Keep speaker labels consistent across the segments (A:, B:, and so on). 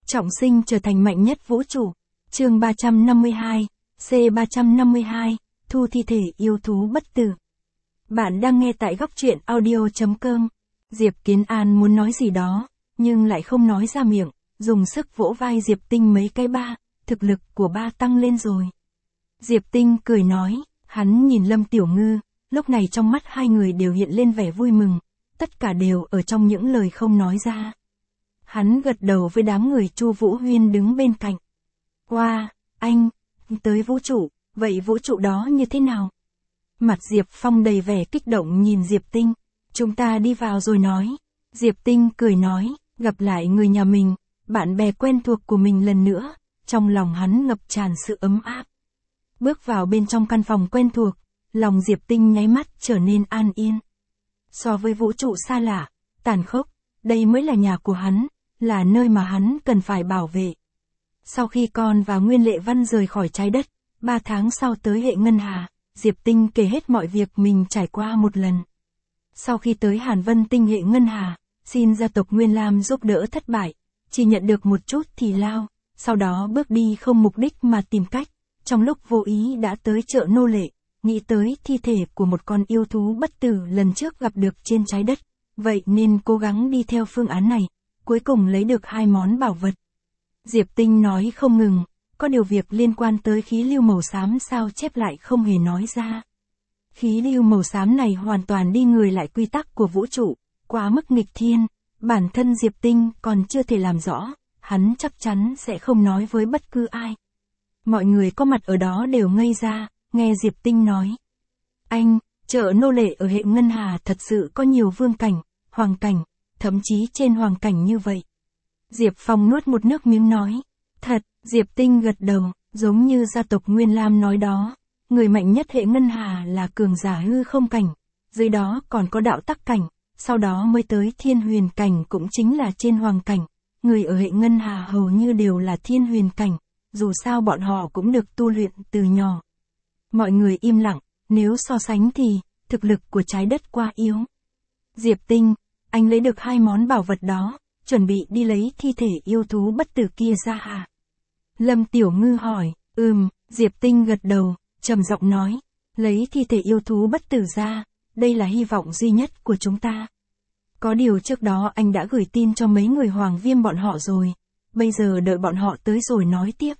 A: Trọng sinh trở thành mạnh nhất vũ trụ. Chương 352, C352, thu thi thể yêu thú bất tử. Bạn đang nghe tại góc truyện audio.com. Diệp Kiến An muốn nói gì đó, nhưng lại không nói ra miệng, dùng sức vỗ vai Diệp Tinh mấy cái ba, thực lực của ba tăng lên rồi. Diệp Tinh cười nói, hắn nhìn Lâm Tiểu Ngư, lúc này trong mắt hai người đều hiện lên vẻ vui mừng, tất cả đều ở trong những lời không nói ra. Hắn gật đầu với đám người Chu Vũ Huyên đứng bên cạnh. Wow, anh, tới vũ trụ, vậy vũ trụ đó như thế nào? Mặt Diệp Phong đầy vẻ kích động nhìn Diệp Tinh. Chúng ta đi vào rồi nói. Diệp Tinh cười nói, gặp lại người nhà mình, bạn bè quen thuộc của mình lần nữa, trong lòng hắn ngập tràn sự ấm áp. Bước vào bên trong căn phòng quen thuộc, lòng Diệp Tinh nháy mắt trở nên an yên. So với vũ trụ xa lạ, tàn khốc, đây mới là nhà của hắn, là nơi mà hắn cần phải bảo vệ. Sau khi con và Nguyên Lệ Văn rời khỏi trái đất, 3 tháng sau tới hệ ngân hà, Diệp Tinh kể hết mọi việc mình trải qua một lần. Sau khi tới Hàn Vân Tinh hệ ngân hà, xin gia tộc Nguyên Lam giúp đỡ thất bại, chỉ nhận được một chút thì lao, sau đó bước đi không mục đích mà tìm cách, trong lúc vô ý đã tới chợ nô lệ, nghĩ tới thi thể của một con yêu thú bất tử lần trước gặp được trên trái đất, vậy nên cố gắng đi theo phương án này, cuối cùng lấy được 2 món bảo vật. Diệp Tinh nói không ngừng, có điều việc liên quan tới khí lưu màu xám sao chép lại không hề nói ra. Khí lưu màu xám này hoàn toàn đi ngược lại quy tắc của vũ trụ, quá mức nghịch thiên, bản thân Diệp Tinh còn chưa thể làm rõ, hắn chắc chắn sẽ không nói với bất cứ ai. Mọi người có mặt ở đó đều ngây ra, nghe Diệp Tinh nói. Anh, chợ nô lệ ở hệ ngân hà thật sự có nhiều vương cảnh, hoàng cảnh, thậm chí trên hoàng cảnh như vậy. Diệp Phong nuốt một nước miếng nói. Thật, Diệp Tinh gật đầu, giống như gia tộc Nguyên Lam nói đó. Người mạnh nhất hệ ngân hà là cường giả hư không cảnh, dưới đó còn có đạo tắc cảnh, sau đó mới tới thiên huyền cảnh cũng chính là trên hoàng cảnh. Người ở hệ ngân hà hầu như đều là thiên huyền cảnh, dù sao bọn họ cũng được tu luyện từ nhỏ. Mọi người im lặng, nếu so sánh thì, thực lực của trái đất quá yếu. Diệp Tinh, anh lấy được 2 món bảo vật đó, chuẩn bị đi lấy thi thể yêu thú bất tử kia ra à? Lâm Tiểu Ngư hỏi, Diệp Tinh gật đầu, trầm giọng nói, lấy thi thể yêu thú bất tử ra, đây là hy vọng duy nhất của chúng ta. Có điều trước đó anh đã gửi tin cho mấy người Hoàng Viêm bọn họ rồi, bây giờ đợi bọn họ tới rồi nói tiếp.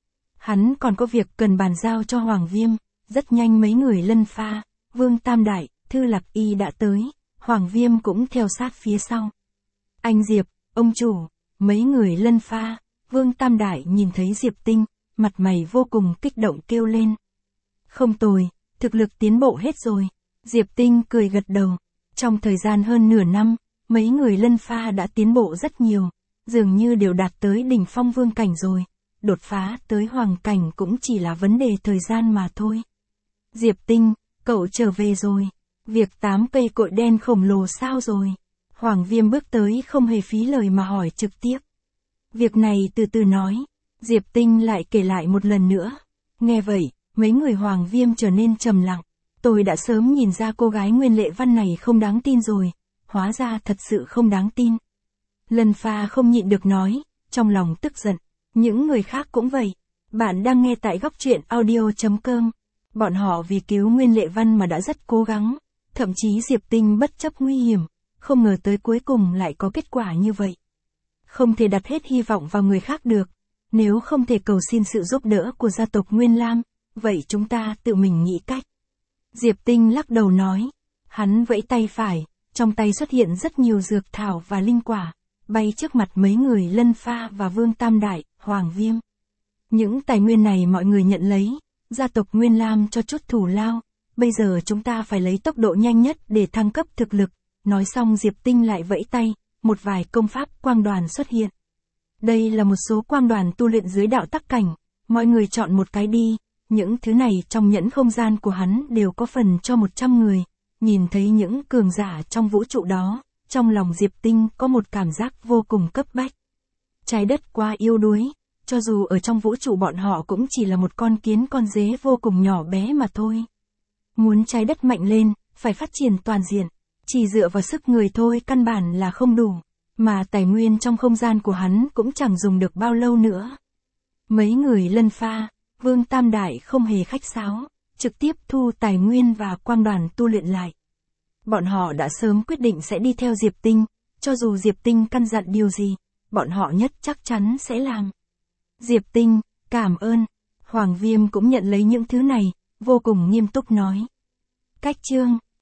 A: Hắn còn có việc cần bàn giao cho Hoàng Viêm, rất nhanh mấy người Lân Pha, Vương Tam Đại, Thư Lạc Y đã tới, Hoàng Viêm cũng theo sát phía sau. Anh Diệp, ông chủ, mấy người Lân Pha, Vương Tam Đại nhìn thấy Diệp Tinh, mặt mày vô cùng kích động kêu lên. Không tồi, thực lực tiến bộ hết rồi. Diệp Tinh cười gật đầu. Trong thời gian hơn nửa năm, mấy người Lân Pha đã tiến bộ rất nhiều, dường như đều đạt tới đỉnh phong vương cảnh rồi. Đột phá tới hoàng cảnh cũng chỉ là vấn đề thời gian mà thôi. Diệp Tinh, cậu trở về rồi. Việc 8 cây cội đen khổng lồ sao rồi? Hoàng Viêm bước tới không hề phí lời mà hỏi trực tiếp. Việc này từ từ nói. Diệp Tinh lại kể lại một lần nữa. Nghe vậy, mấy người Hoàng Viêm trở nên trầm lặng. Tôi đã sớm nhìn ra cô gái Nguyên Lệ Văn này không đáng tin rồi. Hóa ra thật sự không đáng tin. Lân Pha không nhịn được nói, trong lòng tức giận. Những người khác cũng vậy. Bạn đang nghe tại góc truyện audio.com. Bọn họ vì cứu Nguyên Lệ Văn mà đã rất cố gắng. Thậm chí Diệp Tinh bất chấp nguy hiểm, không ngờ tới cuối cùng lại có kết quả như vậy. Không thể đặt hết hy vọng vào người khác được. Nếu không thể cầu xin sự giúp đỡ của gia tộc Nguyên Lam, vậy chúng ta tự mình nghĩ cách. Diệp Tinh lắc đầu nói. Hắn vẫy tay phải, trong tay xuất hiện rất nhiều dược thảo và linh quả, bay trước mặt mấy người Lân Pha và Vương Tam Đại, Hoàng Viêm. Những tài nguyên này mọi người nhận lấy, gia tộc Nguyên Lam cho chút thù lao, bây giờ chúng ta phải lấy tốc độ nhanh nhất để thăng cấp thực lực. Nói xong Diệp Tinh lại vẫy tay, một vài công pháp quang đoàn xuất hiện. Đây là một số quang đoàn tu luyện dưới đạo tắc cảnh, mọi người chọn một cái đi, những thứ này trong nhẫn không gian của hắn đều có phần cho 100 người, nhìn thấy những cường giả trong vũ trụ đó, trong lòng Diệp Tinh có một cảm giác vô cùng cấp bách. Trái đất quá yếu đuối, cho dù ở trong vũ trụ bọn họ cũng chỉ là một con kiến con dế vô cùng nhỏ bé mà thôi. Muốn trái đất mạnh lên, phải phát triển toàn diện, chỉ dựa vào sức người thôi căn bản là không đủ. Mà tài nguyên trong không gian của hắn cũng chẳng dùng được bao lâu nữa. Mấy người Lân Pha, Vương Tam Đại không hề khách sáo, trực tiếp thu tài nguyên và quang đoàn tu luyện lại. Bọn họ đã sớm quyết định sẽ đi theo Diệp Tinh, cho dù Diệp Tinh căn dặn điều gì, bọn họ nhất chắc chắn sẽ làm. Diệp Tinh, cảm ơn. Hoàng Viêm cũng nhận lấy những thứ này, vô cùng nghiêm túc nói. Cách chương